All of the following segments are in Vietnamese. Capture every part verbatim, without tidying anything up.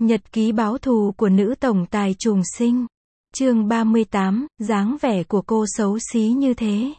Nhật ký báo thù của nữ tổng tài trùng sinh. Chương ba mươi tám, dáng vẻ của cô xấu xí như thế.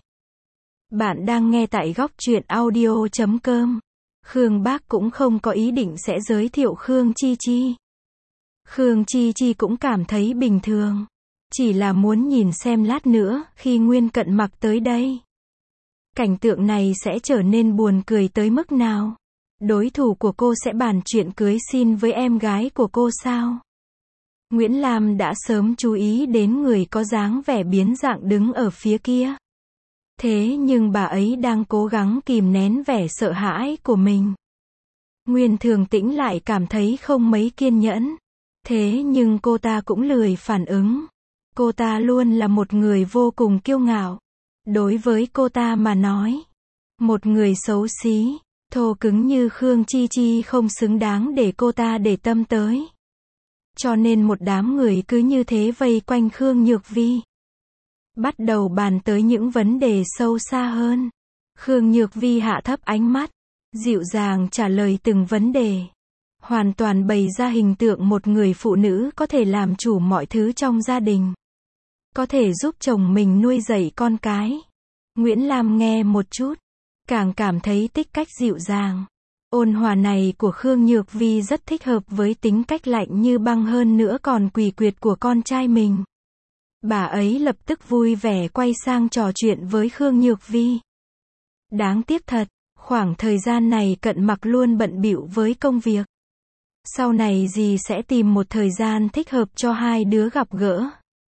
Bạn đang nghe tại góc truyện audio chấm com. Khương Bác cũng không có ý định sẽ giới thiệu Khương Chi Chi. Khương Chi Chi cũng cảm thấy bình thường. Chỉ là muốn nhìn xem lát nữa, khi Nguyên Cận mặc tới đây. Cảnh tượng này sẽ trở nên buồn cười tới mức nào? Đối thủ của cô sẽ bàn chuyện cưới xin với em gái của cô sao? Nguyễn Lam đã sớm chú ý đến người có dáng vẻ biến dạng đứng ở phía kia. Thế nhưng bà ấy đang cố gắng kìm nén vẻ sợ hãi của mình. Nguyên Thường Tĩnh lại cảm thấy không mấy kiên nhẫn. Thế nhưng cô ta cũng lười phản ứng. Cô ta luôn là một người vô cùng kiêu ngạo. Đối với cô ta mà nói, một người xấu xí, thô cứng như Khương Chi Chi không xứng đáng để cô ta để tâm tới. Cho nên một đám người cứ như thế vây quanh Khương Nhược Vi. Bắt đầu bàn tới những vấn đề sâu xa hơn. Khương Nhược Vi hạ thấp ánh mắt, dịu dàng trả lời từng vấn đề. Hoàn toàn bày ra hình tượng một người phụ nữ có thể làm chủ mọi thứ trong gia đình. Có thể giúp chồng mình nuôi dạy con cái. Nguyễn Lam nghe một chút, càng cảm thấy tích cách dịu dàng, ôn hòa này của Khương Nhược Vi rất thích hợp với tính cách lạnh như băng hơn nữa còn quỷ quyệt của con trai mình. Bà ấy lập tức vui vẻ quay sang trò chuyện với Khương Nhược Vi. Đáng tiếc thật, khoảng thời gian này Cận Mặc luôn bận bịu với công việc. Sau này dì sẽ tìm một thời gian thích hợp cho hai đứa gặp gỡ.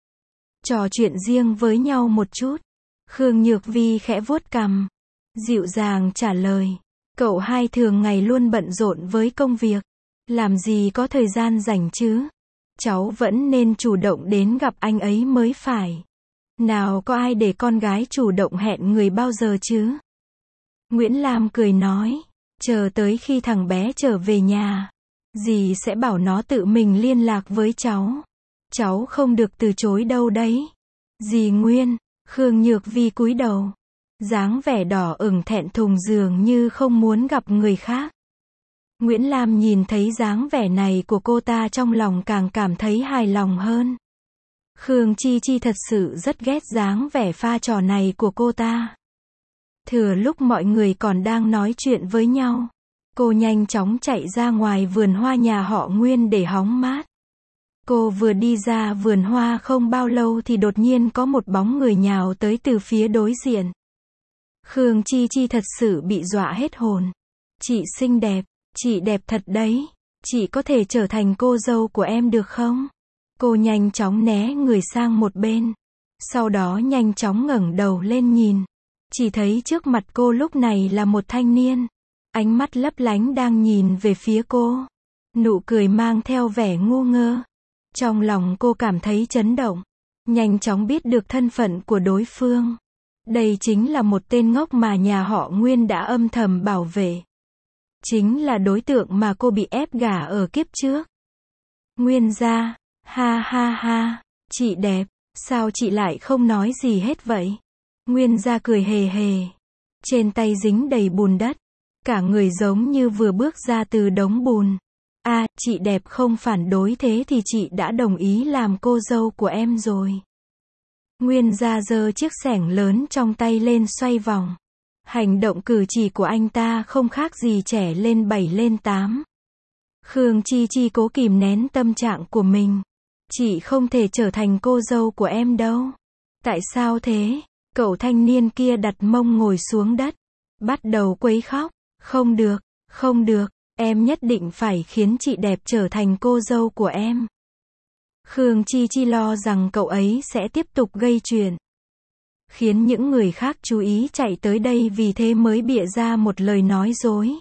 Trò chuyện riêng với nhau một chút. Khương Nhược Vi khẽ vuốt cằm, dịu dàng trả lời. Cậu hai thường ngày luôn bận rộn với công việc. Làm gì có thời gian rảnh chứ? Cháu vẫn nên chủ động đến gặp anh ấy mới phải. Nào có ai để con gái chủ động hẹn người bao giờ chứ? Nguyễn Lam cười nói. Chờ tới khi thằng bé trở về nhà, dì sẽ bảo nó tự mình liên lạc với cháu. Cháu không được từ chối đâu đấy. Dì Nguyên. Khương Nhược Vi cúi đầu, dáng vẻ đỏ ửng thẹn thùng dường như không muốn gặp người khác. Nguyễn Lam nhìn thấy dáng vẻ này của cô ta trong lòng càng cảm thấy hài lòng hơn. Khương Chi Chi thật sự rất ghét dáng vẻ pha trò này của cô ta. Thừa lúc mọi người còn đang nói chuyện với nhau, cô nhanh chóng chạy ra ngoài vườn hoa nhà họ Nguyên để hóng mát. Cô vừa đi ra vườn hoa không bao lâu thì đột nhiên có một bóng người nhào tới từ phía đối diện. Khương Chi Chi thật sự bị dọa hết hồn. Chị xinh đẹp, chị đẹp thật đấy. Chị có thể trở thành cô dâu của em được không? Cô nhanh chóng né người sang một bên. Sau đó nhanh chóng ngẩng đầu lên nhìn. Chỉ thấy trước mặt cô lúc này là một thanh niên. Ánh mắt lấp lánh đang nhìn về phía cô. Nụ cười mang theo vẻ ngu ngơ. Trong lòng cô cảm thấy chấn động, nhanh chóng biết được thân phận của đối phương. Đây chính là một tên ngốc mà nhà họ Nguyên đã âm thầm bảo vệ. Chính là đối tượng mà cô bị ép gả ở kiếp trước. Nguyên gia, ha ha ha, chị đẹp, sao chị lại không nói gì hết vậy? Nguyên gia cười hề hề, trên tay dính đầy bùn đất, cả người giống như vừa bước ra từ đống bùn. À, chị đẹp không phản đối thế thì chị đã đồng ý làm cô dâu của em rồi. Nguyên gia giơ chiếc xẻng lớn trong tay lên xoay vòng. Hành động cử chỉ của anh ta không khác gì trẻ lên bảy lên tám. Khương Chi Chi cố kìm nén tâm trạng của mình. Chị không thể trở thành cô dâu của em đâu. Tại sao thế? Cậu thanh niên kia đặt mông ngồi xuống đất, bắt đầu quấy khóc. Không được, không được. Em nhất định phải khiến chị đẹp trở thành cô dâu của em. Khương Chi Chi lo rằng cậu ấy sẽ tiếp tục gây chuyện, khiến những người khác chú ý chạy tới đây, vì thế mới bịa ra một lời nói dối.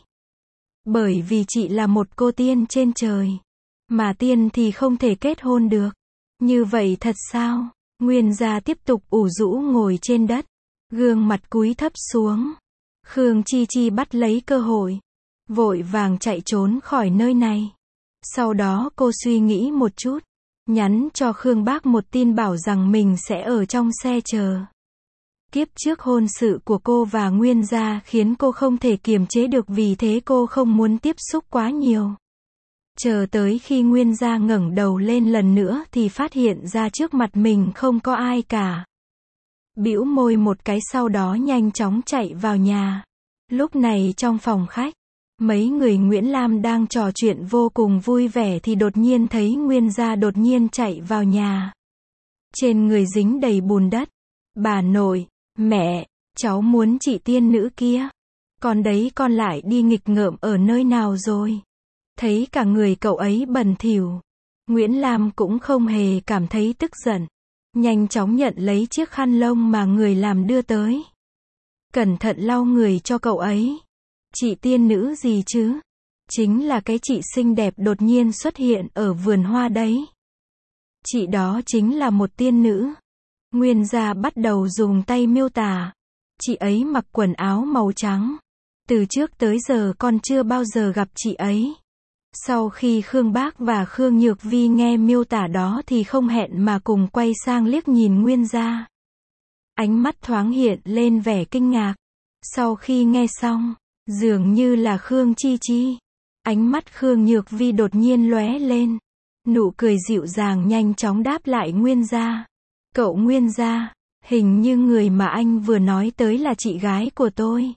Bởi vì chị là một cô tiên trên trời, mà tiên thì không thể kết hôn được. Như vậy thật sao? Nguyên gia tiếp tục ủ rũ ngồi trên đất, gương mặt cúi thấp xuống. Khương Chi Chi bắt lấy cơ hội, vội vàng chạy trốn khỏi nơi này. Sau đó cô suy nghĩ một chút, nhắn cho Khương Bác một tin bảo rằng mình sẽ ở trong xe chờ. Kiếp trước hôn sự của cô và Nguyên gia khiến cô không thể kiềm chế được, vì thế cô không muốn tiếp xúc quá nhiều. Chờ tới khi Nguyên Gia ngẩng đầu lên lần nữa thì phát hiện ra trước mặt mình không có ai cả. Bĩu môi một cái sau đó nhanh chóng chạy vào nhà. Lúc này trong phòng khách, mấy người Nguyễn Lam đang trò chuyện vô cùng vui vẻ thì đột nhiên thấy Nguyên Gia đột nhiên chạy vào nhà. Trên người dính đầy bùn đất. Bà nội, mẹ, cháu muốn chị tiên nữ kia. Còn đấy con lại đi nghịch ngợm ở nơi nào rồi? Thấy cả người cậu ấy bẩn thỉu. Nguyễn Lam cũng không hề cảm thấy tức giận. Nhanh chóng nhận lấy chiếc khăn lông mà người làm đưa tới. Cẩn thận lau người cho cậu ấy. Chị tiên nữ gì chứ? Chính là cái chị xinh đẹp đột nhiên xuất hiện ở vườn hoa đấy. Chị đó chính là một tiên nữ. Nguyên Gia bắt đầu dùng tay miêu tả. Chị ấy mặc quần áo màu trắng. Từ trước tới giờ con chưa bao giờ gặp chị ấy. Sau khi Khương Bác và Khương Nhược Vi nghe miêu tả đó thì không hẹn mà cùng quay sang liếc nhìn Nguyên Gia. Ánh mắt thoáng hiện lên vẻ kinh ngạc. Sau khi nghe xong, dường như là Khương Chi Chi. Ánh mắt Khương Nhược Vi đột nhiên lóe lên. Nụ cười dịu dàng nhanh chóng đáp lại Nguyên Gia. Cậu Nguyên Gia, hình như người mà anh vừa nói tới là chị gái của tôi.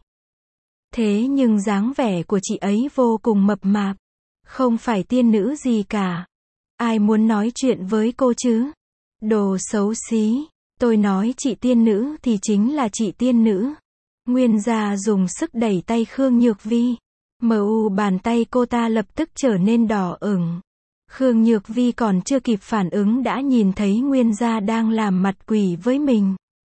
Thế nhưng dáng vẻ của chị ấy vô cùng mập mạp. Không phải tiên nữ gì cả. Ai muốn nói chuyện với cô chứ? Đồ xấu xí. Tôi nói chị tiên nữ thì chính là chị tiên nữ. Nguyên Gia dùng sức đẩy tay Khương Nhược Vi. Mờ u bàn tay cô ta lập tức trở nên đỏ ửng. Khương Nhược Vi còn chưa kịp phản ứng đã nhìn thấy Nguyên Gia đang làm mặt quỷ với mình.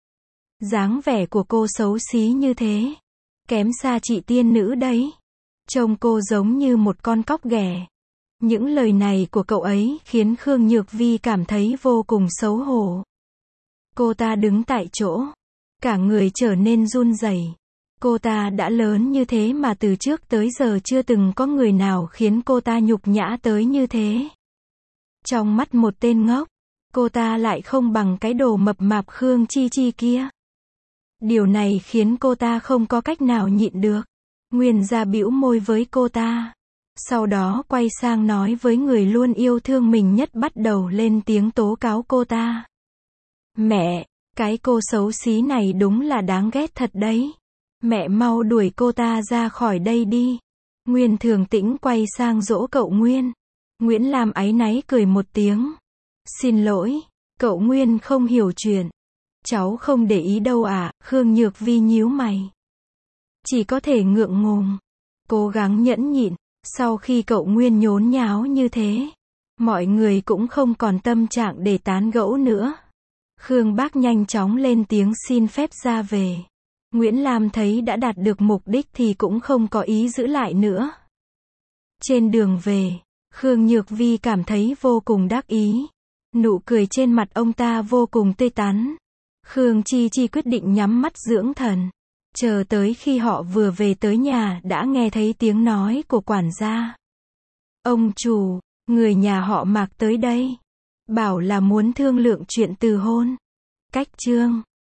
Dáng vẻ của cô xấu xí như thế. Kém xa chị tiên nữ đấy. Trông cô giống như một con cóc ghẻ. Những lời này của cậu ấy khiến Khương Nhược Vi cảm thấy vô cùng xấu hổ. Cô ta đứng tại chỗ. Cả người trở nên run rẩy. Cô ta đã lớn như thế mà từ trước tới giờ chưa từng có người nào khiến cô ta nhục nhã tới như thế. Trong mắt một tên ngốc, cô ta lại không bằng cái đồ mập mạp Khương Chi Chi kia. Điều này khiến cô ta không có cách nào nhịn được. Nguyên Gia bĩu môi với cô ta. Sau đó quay sang nói với người luôn yêu thương mình nhất bắt đầu lên tiếng tố cáo cô ta. Mẹ, cái cô xấu xí này đúng là đáng ghét thật đấy. Mẹ mau đuổi cô ta ra khỏi đây đi. Nguyên Thường Tĩnh quay sang dỗ cậu Nguyên. Nguyễn Lam áy náy cười một tiếng. Xin lỗi, cậu Nguyên không hiểu chuyện. Cháu không để ý đâu à, Khương Nhược Vi nhíu mày. Chỉ có thể ngượng ngùng. Cố gắng nhẫn nhịn. Sau khi cậu Nguyên nhốn nháo như thế, mọi người cũng không còn tâm trạng để tán gẫu nữa. Khương Bác nhanh chóng lên tiếng xin phép ra về. Nguyễn Lam thấy đã đạt được mục đích thì cũng không có ý giữ lại nữa. Trên đường về, Khương Nhược Vi cảm thấy vô cùng đắc ý. Nụ cười trên mặt ông ta vô cùng tươi tắn. Khương Chi Chi quyết định nhắm mắt dưỡng thần. Chờ tới khi họ vừa về tới nhà đã nghe thấy tiếng nói của quản gia. Ông chủ, người nhà họ Mạc tới đây. Bảo là muốn thương lượng chuyện từ hôn. Cách chương